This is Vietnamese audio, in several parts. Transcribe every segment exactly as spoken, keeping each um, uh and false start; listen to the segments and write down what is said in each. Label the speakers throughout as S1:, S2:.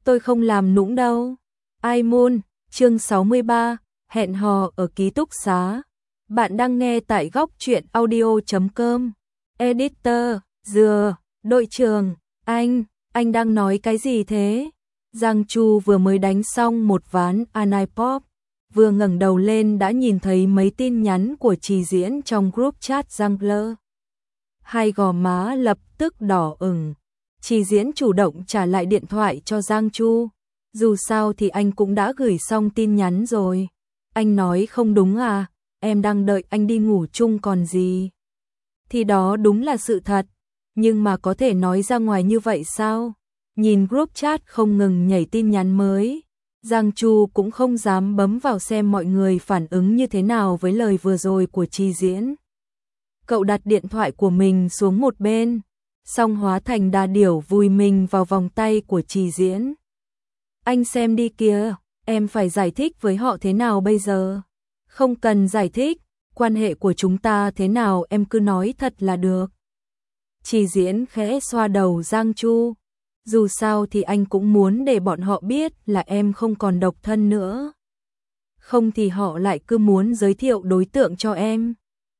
S1: tôi không làm nũng đâu. Ai Moon, chương sáu mươi ba, hẹn hò ở ký túc xá. Bạn đang nghe tại góc truyện audio chấm com. Editor, dừa, đội trưởng, anh, anh đang nói cái gì thế? Giang Chu vừa mới đánh xong một ván Anipop, vừa ngẩng đầu lên đã nhìn thấy mấy tin nhắn của Trì Diễn trong group chat Jungle. Hai gò má lập tức đỏ ửng. Trì Diễn chủ động trả lại điện thoại cho Giang Chu. Dù sao thì anh cũng đã gửi xong tin nhắn rồi. Anh nói không đúng à, em đang đợi anh đi ngủ chung còn gì. Thì đó đúng là sự thật, nhưng mà có thể nói ra ngoài như vậy sao? Nhìn group chat không ngừng nhảy tin nhắn mới, Giang Chu cũng không dám bấm vào xem mọi người phản ứng như thế nào với lời vừa rồi của Trì Diễn. Cậu đặt điện thoại của mình xuống một bên, xong hóa thành đà điểu vùi mình vào vòng tay của Trì Diễn. Anh xem đi kìa, em phải giải thích với họ thế nào bây giờ? Không cần giải thích, quan hệ của chúng ta thế nào em cứ nói thật là được. Trì Diễn khẽ xoa đầu Giang Chu. Dù sao thì anh cũng muốn để bọn họ biết là em không còn độc thân nữa. Không thì họ lại cứ muốn giới thiệu đối tượng cho em.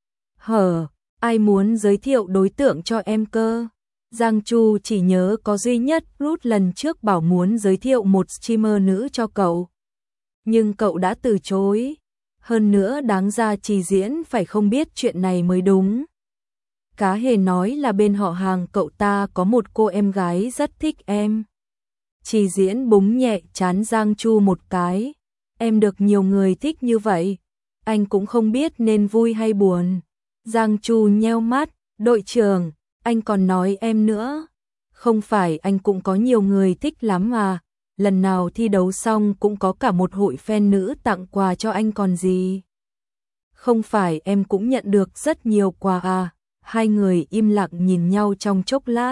S1: Hở, ai muốn giới thiệu đối tượng cho em cơ? Giang Chu chỉ nhớ có duy nhất Ruth lần trước bảo muốn giới thiệu một streamer nữ cho cậu. Nhưng cậu đã từ chối. Hơn nữa đáng ra Trì Diễn phải không biết chuyện này mới đúng. Cá hề nói là bên họ hàng cậu ta có một cô em gái rất thích em. Trì Diễn búng nhẹ trán Giang Chu một cái. Em được nhiều người thích như vậy, anh cũng không biết nên vui hay buồn. Giang Chu nheo mắt, đội trưởng, anh còn nói em nữa. Không phải anh cũng có nhiều người thích lắm mà, lần nào thi đấu xong cũng có cả một hội fan nữ tặng quà cho anh còn gì. Không phải em cũng nhận được rất nhiều quà à? Hai người im lặng nhìn nhau trong chốc lát.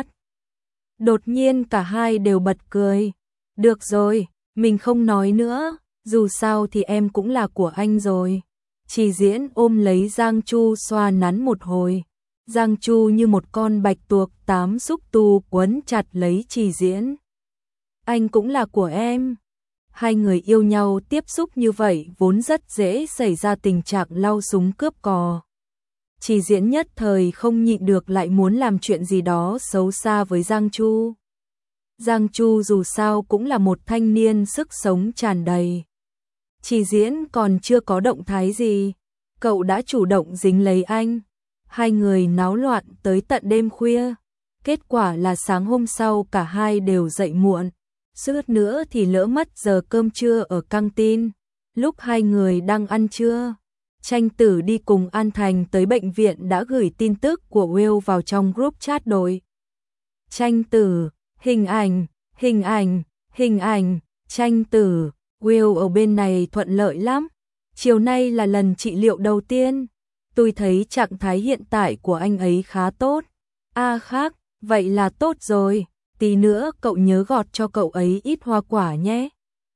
S1: Đột nhiên cả hai đều bật cười. Được rồi, mình không nói nữa, dù sao thì em cũng là của anh rồi. Trì Diễn ôm lấy Giang Chu xoa nắn một hồi. Giang Chu như một con bạch tuộc tám xúc tu quấn chặt lấy Trì Diễn. Anh cũng là của em. Hai người yêu nhau tiếp xúc như vậy vốn rất dễ xảy ra tình trạng lau súng cướp cò. Trì Diễn nhất thời không nhịn được lại muốn làm chuyện gì đó xấu xa với Giang Chu. Giang Chu dù sao cũng là một thanh niên sức sống tràn đầy. Trì Diễn còn chưa có động thái gì, cậu đã chủ động dính lấy anh. Hai người náo loạn tới tận đêm khuya. Kết quả là sáng hôm sau cả hai đều dậy muộn. Suốt nữa thì lỡ mất giờ cơm trưa ở căng tin. Lúc hai người đang ăn trưa, Tranh Tử đi cùng An Thành tới bệnh viện đã gửi tin tức của Will vào trong group chat đội. Tranh Tử, hình ảnh, hình ảnh, hình ảnh, Tranh Tử, Will ở bên này thuận lợi lắm. Chiều nay là lần trị liệu đầu tiên. Tôi thấy trạng thái hiện tại của anh ấy khá tốt. À khác, vậy là tốt rồi. Tí nữa cậu nhớ gọt cho cậu ấy ít hoa quả nhé.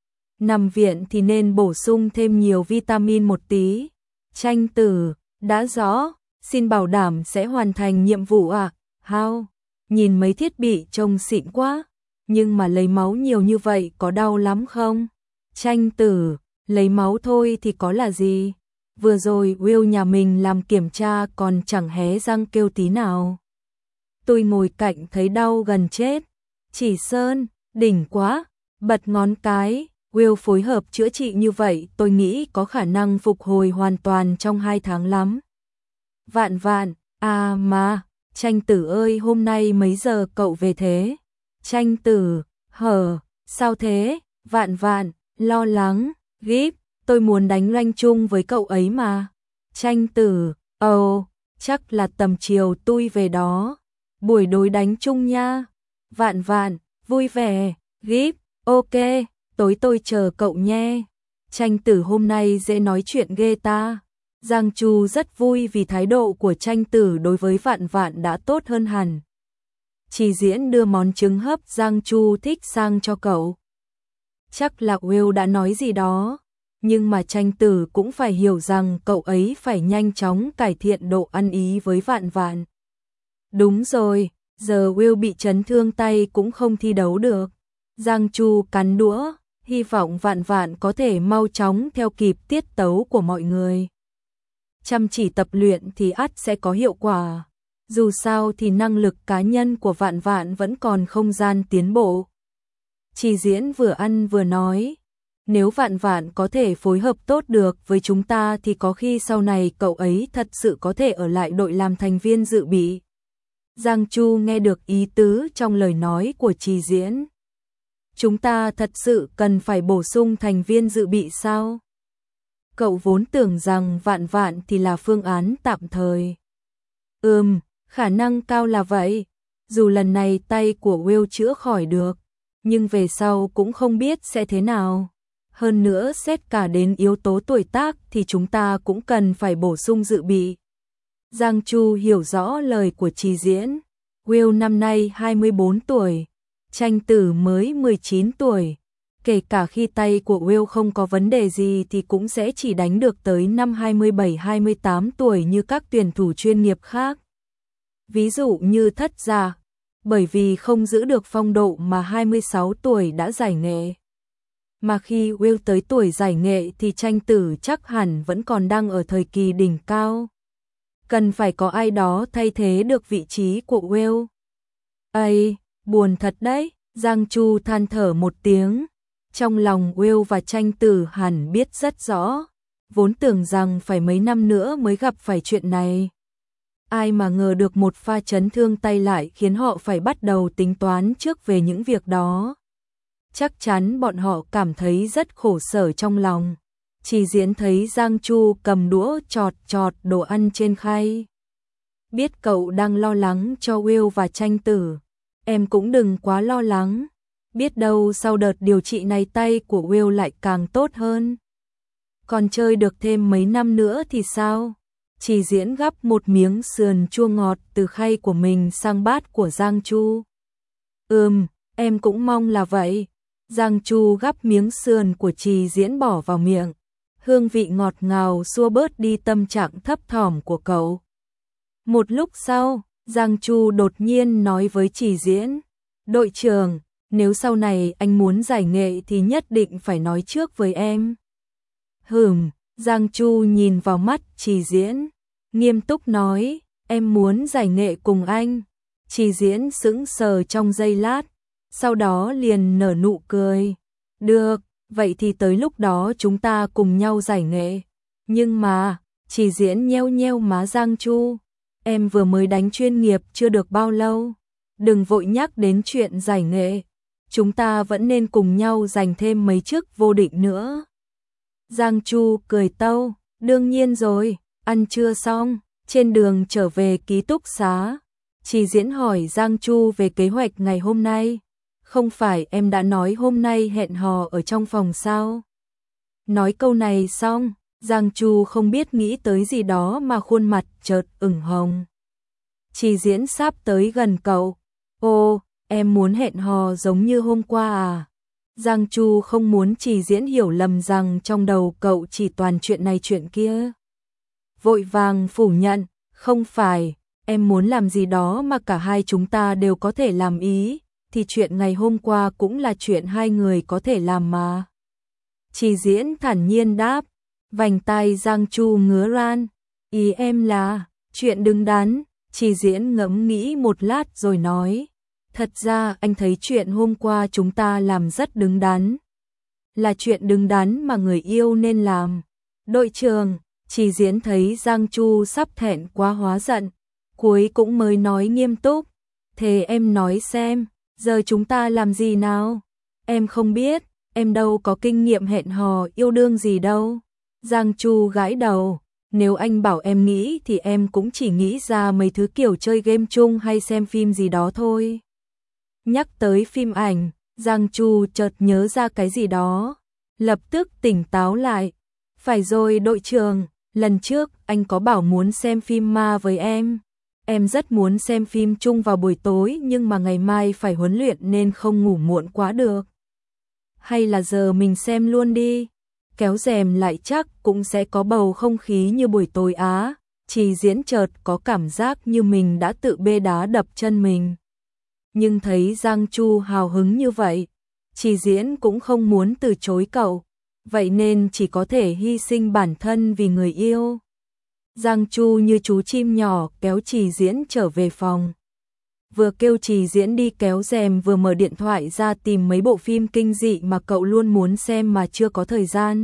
S1: Nằm viện thì nên bổ sung thêm nhiều vitamin một tí. Tranh Tử, đã rõ, xin bảo đảm sẽ hoàn thành nhiệm vụ à? How? Nhìn mấy thiết bị trông xịn quá, nhưng mà lấy máu nhiều như vậy có đau lắm không? Tranh Tử, lấy máu thôi thì có là gì? Vừa rồi Will nhà mình làm kiểm tra còn chẳng hé răng kêu tí nào. Tôi ngồi cạnh thấy đau gần chết. Chỉ Sơn, đỉnh quá, bật ngón cái. Will phối hợp chữa trị như vậy tôi nghĩ có khả năng phục hồi hoàn toàn trong hai tháng lắm. Vạn vạn, à mà, Tranh Tử ơi hôm nay mấy giờ cậu về thế? Tranh Tử, hở, sao thế? Vạn vạn, lo lắng, Gíp, tôi muốn đánh rank chung với cậu ấy mà. Tranh Tử, ồ, oh, chắc là tầm chiều tôi về đó. Buổi đối đánh chung nha. Vạn vạn, vui vẻ, Gíp, ok. Tối tôi chờ cậu nhé. Tranh Tử hôm nay dễ nói chuyện ghê ta. Giang Chu rất vui vì thái độ của Tranh Tử đối với Vạn Vạn đã tốt hơn hẳn. Trì Diễn đưa món trứng hấp Giang Chu thích sang cho cậu. Chắc là Will đã nói gì đó, nhưng mà Tranh Tử cũng phải hiểu rằng cậu ấy phải nhanh chóng cải thiện độ ăn ý với Vạn Vạn. Đúng rồi, giờ Will bị chấn thương tay cũng không thi đấu được. Giang Chu cắn đũa, hy vọng Vạn Vạn có thể mau chóng theo kịp tiết tấu của mọi người. Chăm chỉ tập luyện thì ắt sẽ có hiệu quả. Dù sao thì năng lực cá nhân của Vạn Vạn vẫn còn không gian tiến bộ. Chỉ Diễn vừa ăn vừa nói, nếu Vạn Vạn có thể phối hợp tốt được với chúng ta thì có khi sau này cậu ấy thật sự có thể ở lại đội làm thành viên dự bị. Giang Chu nghe được ý tứ trong lời nói của Chỉ Diễn. Chúng ta thật sự cần phải bổ sung thành viên dự bị sao? Cậu vốn tưởng rằng Vạn Vạn thì là phương án tạm thời. Ừm, khả năng cao là vậy. Dù lần này tay của Will chữa khỏi được, nhưng về sau cũng không biết sẽ thế nào. Hơn nữa xét cả đến yếu tố tuổi tác thì chúng ta cũng cần phải bổ sung dự bị. Giang Chu hiểu rõ lời của Chỉ Diễn. Will năm nay hai mươi bốn tuổi, Tranh Tử mới mười chín tuổi. Kể cả khi tay của Will không có vấn đề gì thì cũng sẽ chỉ đánh được tới năm hai mươi bảy hai mươi tám tuổi như các tuyển thủ chuyên nghiệp khác. Ví dụ như Thất Gia, bởi vì không giữ được phong độ mà hai mươi sáu tuổi đã giải nghệ. Mà khi Will tới tuổi giải nghệ thì Tranh Tử chắc hẳn vẫn còn đang ở thời kỳ đỉnh cao. Cần phải có ai đó thay thế được vị trí của Will. Ây, buồn thật đấy, Giang Chu than thở một tiếng. Trong lòng Will và Tranh Tử hẳn biết rất rõ, vốn tưởng rằng phải mấy năm nữa mới gặp phải chuyện này. Ai mà ngờ được một pha chấn thương tay lại khiến họ phải bắt đầu tính toán trước về những việc đó. Chắc chắn bọn họ cảm thấy rất khổ sở trong lòng. Chỉ Diễn thấy Giang Chu cầm đũa chọt chọt đồ ăn trên khay. Biết cậu đang lo lắng cho Will và Tranh Tử, em cũng đừng quá lo lắng. Biết đâu sau đợt điều trị này tay của Will lại càng tốt hơn. Còn chơi được thêm mấy năm nữa thì sao? Chỉ Diễn gắp một miếng sườn chua ngọt từ khay của mình sang bát của Giang Chu. Ừm, em cũng mong là vậy. Giang Chu gắp miếng sườn của Chỉ Diễn bỏ vào miệng. Hương vị ngọt ngào xua bớt đi tâm trạng thấp thỏm của cậu. Một lúc sau, Giang Chu đột nhiên nói với Chỉ Diễn, đội trưởng, nếu sau này anh muốn giải nghệ thì nhất định phải nói trước với em. Hừm, Giang Chu nhìn vào mắt Chỉ Diễn, nghiêm túc nói, em muốn giải nghệ cùng anh. Chỉ Diễn sững sờ trong giây lát, sau đó liền nở nụ cười. Được, vậy thì tới lúc đó chúng ta cùng nhau giải nghệ. Nhưng mà, Chỉ Diễn nheo nheo má Giang Chu, em vừa mới đánh chuyên nghiệp chưa được bao lâu. Đừng vội nhắc đến chuyện giải nghệ. Chúng ta vẫn nên cùng nhau giành thêm mấy chức vô địch nữa. Giang Chu cười tâu, đương nhiên rồi, ăn trưa xong, trên đường trở về ký túc xá. Chỉ Diễn hỏi Giang Chu về kế hoạch ngày hôm nay. Không phải em đã nói hôm nay hẹn hò ở trong phòng sao? Nói câu này xong, Giang Chu không biết nghĩ tới gì đó mà khuôn mặt chợt ửng hồng. Chỉ Diễn sắp tới gần cậu. Ô, em muốn hẹn hò giống như hôm qua à? Giang Chu không muốn Chỉ Diễn hiểu lầm rằng trong đầu cậu chỉ toàn chuyện này chuyện kia. Vội vàng phủ nhận, không phải, em muốn làm gì đó mà cả hai chúng ta đều có thể làm ý, thì chuyện ngày hôm qua cũng là chuyện hai người có thể làm mà. Chỉ Diễn thản nhiên đáp, vành tai Giang Chu ngứa ran, ý em là, chuyện đứng đắn. Chỉ Diễn ngẫm nghĩ một lát rồi nói, thật ra anh thấy chuyện hôm qua chúng ta làm rất đứng đắn. Là chuyện đứng đắn mà người yêu nên làm. Đội trưởng, Chỉ Diễn thấy Giang Chu sắp thẹn quá hóa giận, cuối cũng mới nói nghiêm túc, thế em nói xem, giờ chúng ta làm gì nào? Em không biết, em đâu có kinh nghiệm hẹn hò yêu đương gì đâu. Giang Chu gãi đầu, nếu anh bảo em nghĩ thì em cũng chỉ nghĩ ra mấy thứ kiểu chơi game chung hay xem phim gì đó thôi. Nhắc tới phim ảnh, Giang Chu chợt nhớ ra cái gì đó, lập tức tỉnh táo lại. Phải rồi đội trưởng, lần trước anh có bảo muốn xem phim ma với em. Em rất muốn xem phim chung vào buổi tối nhưng mà ngày mai phải huấn luyện nên không ngủ muộn quá được. Hay là giờ mình xem luôn đi. Kéo rèm lại chắc cũng sẽ có bầu không khí như buổi tối á. Chỉ Diễn chợt có cảm giác như mình đã tự bê đá đập chân mình. Nhưng thấy Giang Chu hào hứng như vậy, Chỉ Diễn cũng không muốn từ chối cậu, vậy nên chỉ có thể hy sinh bản thân vì người yêu. Giang Chu như chú chim nhỏ kéo Chỉ Diễn trở về phòng. Vừa kêu Chỉ Diễn đi kéo rèm vừa mở điện thoại ra tìm mấy bộ phim kinh dị mà cậu luôn muốn xem mà chưa có thời gian.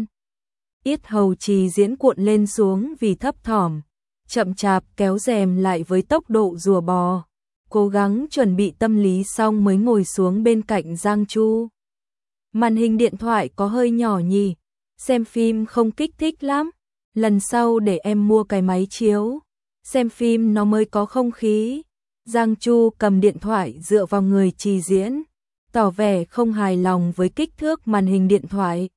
S1: Yết hầu Chỉ Diễn cuộn lên xuống vì thấp thỏm, chậm chạp kéo rèm lại với tốc độ rùa bò, cố gắng chuẩn bị tâm lý xong mới ngồi xuống bên cạnh Giang Chu. Màn hình điện thoại có hơi nhỏ nhỉ, xem phim không kích thích lắm, lần sau để em mua cái máy chiếu, xem phim nó mới có không khí. Giang Chu cầm điện thoại dựa vào người Chỉ Diễn, tỏ vẻ không hài lòng với kích thước màn hình điện thoại.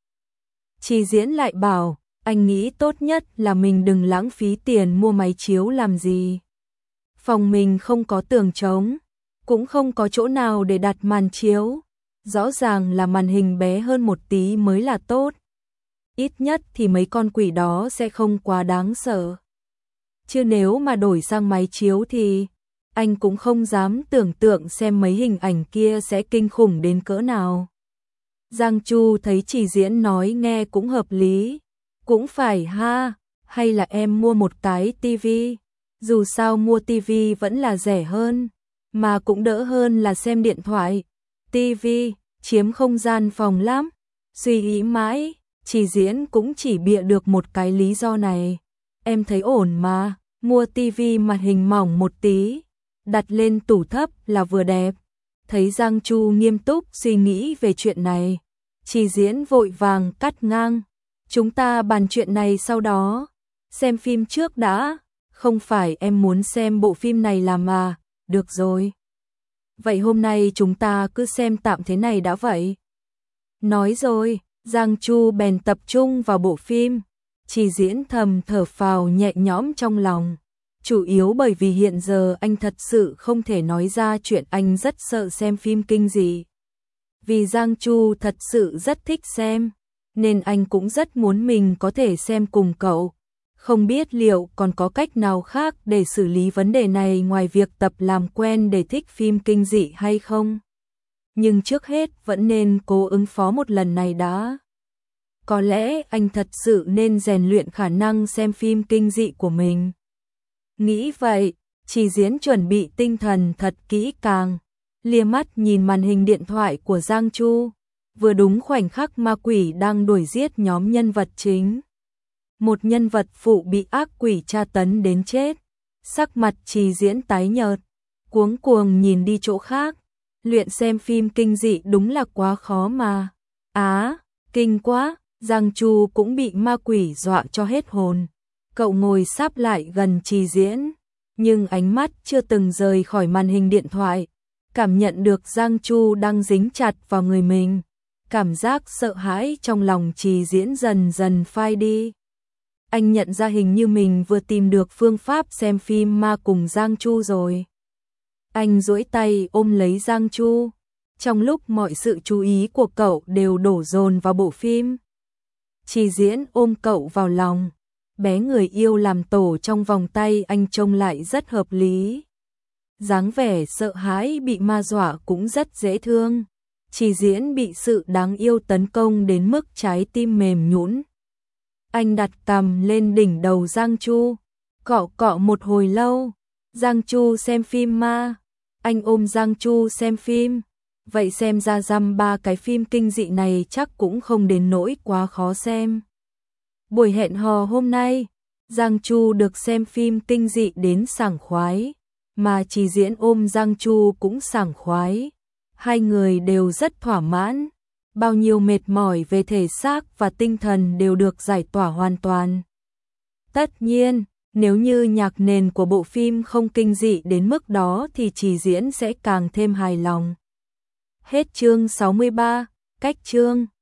S1: Chỉ Diễn lại bảo, anh nghĩ tốt nhất là mình đừng lãng phí tiền mua máy chiếu làm gì. Phòng mình không có tường trống, cũng không có chỗ nào để đặt màn chiếu, rõ ràng là màn hình bé hơn một tí mới là tốt. Ít nhất thì mấy con quỷ đó sẽ không quá đáng sợ. Chứ nếu mà đổi sang máy chiếu thì anh cũng không dám tưởng tượng xem mấy hình ảnh kia sẽ kinh khủng đến cỡ nào. Giang Chu thấy Chỉ Diễn nói nghe cũng hợp lý. Cũng phải ha, hay là em mua một cái tivi, dù sao mua tivi vẫn là rẻ hơn, mà cũng đỡ hơn là xem điện thoại. Tivi chiếm không gian phòng lắm. Suy nghĩ mãi, Chỉ Diễn cũng chỉ bịa được một cái lý do này. Em thấy ổn mà, mua tivi màn hình mỏng một tí, đặt lên tủ thấp là vừa đẹp. Thấy Giang Chu nghiêm túc suy nghĩ về chuyện này, Chỉ Diễn vội vàng cắt ngang. Chúng ta bàn chuyện này sau đó, xem phim trước đã, không phải em muốn xem bộ phim này là mà, được rồi. Vậy hôm nay chúng ta cứ xem tạm thế này đã vậy. Nói rồi, Giang Chu bèn tập trung vào bộ phim, Chỉ Diễn thầm thở phào nhẹ nhõm trong lòng. Chủ yếu bởi vì hiện giờ anh thật sự không thể nói ra chuyện anh rất sợ xem phim kinh dị. Vì Giang Chu thật sự rất thích xem, nên anh cũng rất muốn mình có thể xem cùng cậu. Không biết liệu còn có cách nào khác để xử lý vấn đề này ngoài việc tập làm quen để thích phim kinh dị hay không? Nhưng trước hết vẫn nên cố ứng phó một lần này đã. Có lẽ anh thật sự nên rèn luyện khả năng xem phim kinh dị của mình. Nghĩ vậy, Chỉ Diễn chuẩn bị tinh thần thật kỹ càng, lia mắt nhìn màn hình điện thoại của Giang Chu. Vừa đúng khoảnh khắc ma quỷ đang đuổi giết nhóm nhân vật chính. Một nhân vật phụ bị ác quỷ tra tấn đến chết. Sắc mặt Chỉ Diễn tái nhợt, cuống cuồng nhìn đi chỗ khác. Luyện xem phim kinh dị đúng là quá khó mà. Á, kinh quá, Giang Chu cũng bị ma quỷ dọa cho hết hồn. Cậu ngồi sáp lại gần Chỉ Diễn, nhưng ánh mắt chưa từng rời khỏi màn hình điện thoại. Cảm nhận được Giang Chu đang dính chặt vào người mình. Cảm giác sợ hãi trong lòng Chỉ Diễn dần dần phai đi. Anh nhận ra hình như mình vừa tìm được phương pháp xem phim ma cùng Giang Chu rồi. Anh duỗi tay ôm lấy Giang Chu, trong lúc mọi sự chú ý của cậu đều đổ dồn vào bộ phim. Chỉ Diễn ôm cậu vào lòng, bé người yêu làm tổ trong vòng tay anh trông lại rất hợp lý. Dáng vẻ sợ hãi bị ma dọa cũng rất dễ thương. Chỉ Diễn bị sự đáng yêu tấn công đến mức trái tim mềm nhũn. Anh đặt cằm lên đỉnh đầu Giang Chu, cọ cọ một hồi lâu. Giang Chu xem phim ma, anh ôm Giang Chu xem phim. Vậy xem ra dăm ba cái phim kinh dị này chắc cũng không đến nỗi quá khó xem. Buổi hẹn hò hôm nay, Giang Chu được xem phim kinh dị đến sảng khoái, mà Chỉ Diễn ôm Giang Chu cũng sảng khoái. Hai người đều rất thỏa mãn, bao nhiêu mệt mỏi về thể xác và tinh thần đều được giải tỏa hoàn toàn. Tất nhiên, nếu như nhạc nền của bộ phim không kinh dị đến mức đó thì Chỉ Diễn sẽ càng thêm hài lòng. Hết chương sáu mươi ba, cách chương.